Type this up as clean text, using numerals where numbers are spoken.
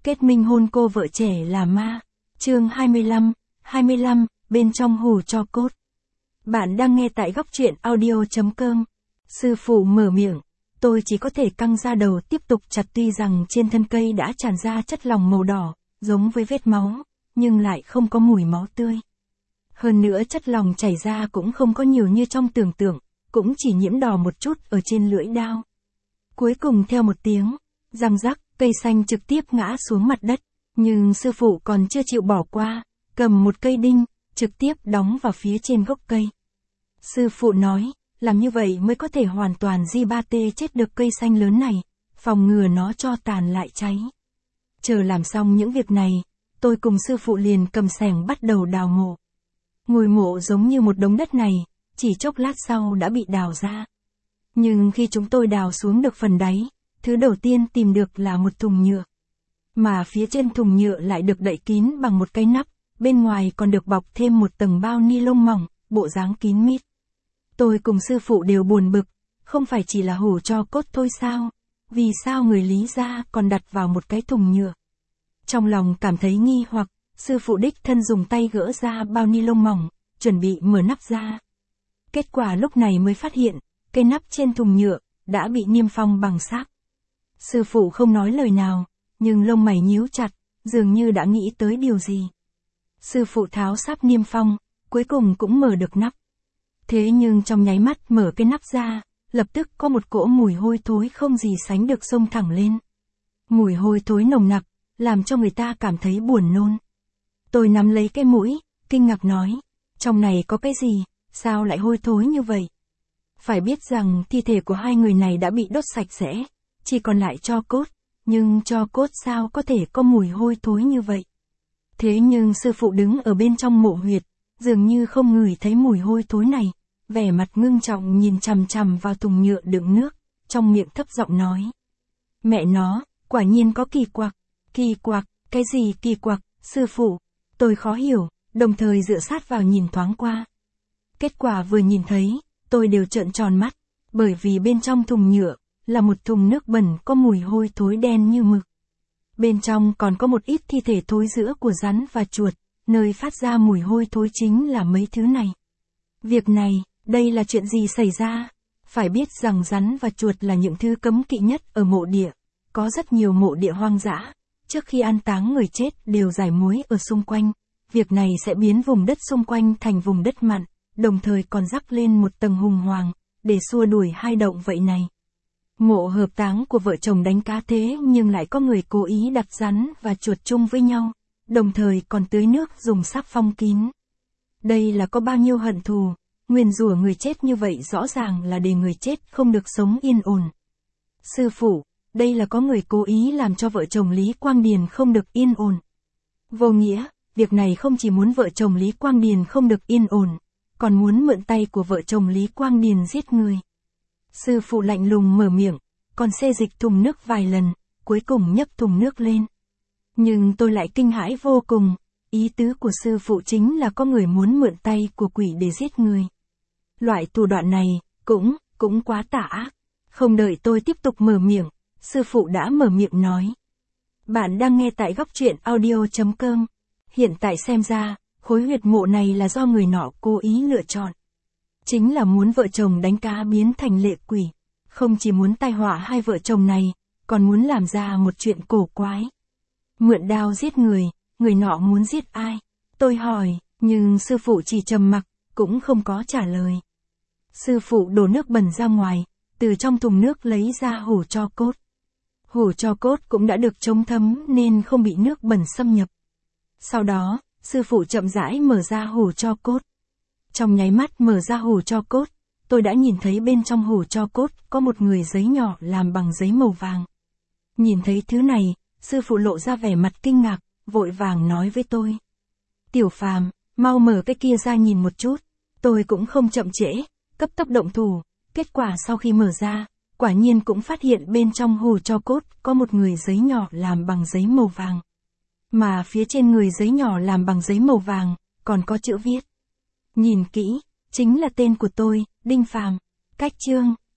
Kết minh hôn cô vợ trẻ là ma. Chương 25, bên trong hù cho cốt. Bạn đang nghe tại góc truyện audio.com. Sư phụ mở miệng, tôi chỉ có thể căng ra đầu tiếp tục chặt, tuy rằng trên thân cây đã tràn ra chất lỏng màu đỏ, giống với vết máu, nhưng lại không có mùi máu tươi. Hơn nữa chất lỏng chảy ra cũng không có nhiều như trong tưởng tượng, cũng chỉ nhiễm đỏ một chút ở trên lưỡi đao. Cuối cùng theo một tiếng răng rắc, cây xanh trực tiếp ngã xuống mặt đất, nhưng sư phụ còn chưa chịu bỏ qua, cầm một cây đinh, trực tiếp đóng vào phía trên gốc cây. Sư phụ nói, làm như vậy mới có thể hoàn toàn di-ba-tê chết được cây xanh lớn này, phòng ngừa nó cho tàn lại cháy. Chờ làm xong những việc này, tôi cùng sư phụ liền cầm xẻng bắt đầu đào mộ. Ngôi mộ giống như một đống đất này, chỉ chốc lát sau đã bị đào ra. Nhưng khi chúng tôi đào xuống được phần đáy, thứ đầu tiên tìm được là một thùng nhựa. Mà phía trên thùng nhựa lại được đậy kín bằng một cái nắp, bên ngoài còn được bọc thêm một tầng bao ni lông mỏng, bộ dáng kín mít. Tôi cùng sư phụ đều buồn bực, không phải chỉ là hủ cho cốt thôi sao? Vì sao người Lý gia còn đặt vào một cái thùng nhựa? Trong lòng cảm thấy nghi hoặc, sư phụ đích thân dùng tay gỡ ra bao ni lông mỏng, chuẩn bị mở nắp ra. Kết quả lúc này mới phát hiện, cái nắp trên thùng nhựa đã bị niêm phong bằng sáp. Sư phụ không nói lời nào, nhưng lông mày nhíu chặt, dường như đã nghĩ tới điều gì. Sư phụ tháo sáp niêm phong, cuối cùng cũng mở được nắp. Thế nhưng trong nháy mắt mở cái nắp ra, lập tức có một cỗ mùi hôi thối không gì sánh được xông thẳng lên. Mùi hôi thối nồng nặc, làm cho người ta cảm thấy buồn nôn. Tôi nắm lấy cái mũi, kinh ngạc nói, trong này có cái gì, sao lại hôi thối như vậy? Phải biết rằng thi thể của hai người này đã bị đốt sạch sẽ, chỉ còn lại tro cốt, nhưng tro cốt sao có thể có mùi hôi thối như vậy? Thế nhưng sư phụ đứng ở bên trong mộ huyệt, dường như không ngửi thấy mùi hôi thối này, vẻ mặt ngưng trọng nhìn chằm chằm vào thùng nhựa đựng nước, trong miệng thấp giọng nói. Mẹ nó, quả nhiên có kỳ quặc, cái gì kỳ quặc, sư phụ? Tôi khó hiểu, đồng thời dựa sát vào nhìn thoáng qua. Kết quả vừa nhìn thấy, tôi đều trợn tròn mắt, bởi vì bên trong thùng nhựa, là một thùng nước bẩn có mùi hôi thối đen như mực. Bên trong còn có một ít thi thể thối rữa của rắn và chuột, nơi phát ra mùi hôi thối chính là mấy thứ này. Việc này, đây là chuyện gì xảy ra? Phải biết rằng rắn và chuột là những thứ cấm kỵ nhất ở mộ địa. Có rất nhiều mộ địa hoang dã, trước khi an táng người chết đều rải muối ở xung quanh. Việc này sẽ biến vùng đất xung quanh thành vùng đất mặn, đồng thời còn rắc lên một tầng hùng hoàng, để xua đuổi hai động vậy này. Mộ hợp táng của vợ chồng Đánh Cá thế nhưng lại có người cố ý đặt rắn và chuột chung với nhau, đồng thời còn tưới nước dùng sáp phong kín. Đây là có bao nhiêu hận thù, nguyền rủa người chết như vậy rõ ràng là để người chết không được sống yên ổn. Sư phụ, đây là có người cố ý làm cho vợ chồng Lý Quang Điền không được yên ổn. Vô nghĩa, việc này không chỉ muốn vợ chồng Lý Quang Điền không được yên ổn, còn muốn mượn tay của vợ chồng Lý Quang Điền giết người. Sư phụ lạnh lùng mở miệng, còn xê dịch thùng nước vài lần, cuối cùng nhấc thùng nước lên. Nhưng tôi lại kinh hãi vô cùng, ý tứ của sư phụ chính là có người muốn mượn tay của quỷ để giết người. Loại thủ đoạn này, cũng quá tà ác. Không đợi tôi tiếp tục mở miệng, sư phụ đã mở miệng nói. Bạn đang nghe tại góc truyện audio.com. Hiện tại xem ra, khối huyệt mộ này là do người nọ cố ý lựa chọn. Chính là muốn vợ chồng Đánh Cá biến thành lệ quỷ. Không chỉ muốn tai họa hai vợ chồng này, còn muốn làm ra một chuyện cổ quái. Mượn đao giết người nọ muốn giết ai? Tôi hỏi, nhưng sư phụ chỉ trầm mặc, cũng không có trả lời. Sư phụ đổ nước bẩn ra ngoài, từ trong thùng nước lấy ra hủ tro cốt. Hủ tro cốt cũng đã được chống thấm nên không bị nước bẩn xâm nhập. Sau đó, sư phụ chậm rãi mở ra hủ tro cốt. Trong nháy mắt mở ra hủ tro cốt, tôi đã nhìn thấy bên trong hủ tro cốt có một người giấy nhỏ làm bằng giấy màu vàng. Nhìn thấy thứ này, sư phụ lộ ra vẻ mặt kinh ngạc, vội vàng nói với tôi. Tiểu Phàm, mau mở cái kia ra nhìn một chút. Tôi cũng không chậm trễ, cấp tốc động thủ. Kết quả sau khi mở ra, quả nhiên cũng phát hiện bên trong hủ tro cốt có một người giấy nhỏ làm bằng giấy màu vàng. Mà phía trên người giấy nhỏ làm bằng giấy màu vàng, còn có chữ viết. Nhìn kỹ, chính là tên của tôi, Đinh Phàm. Cách chương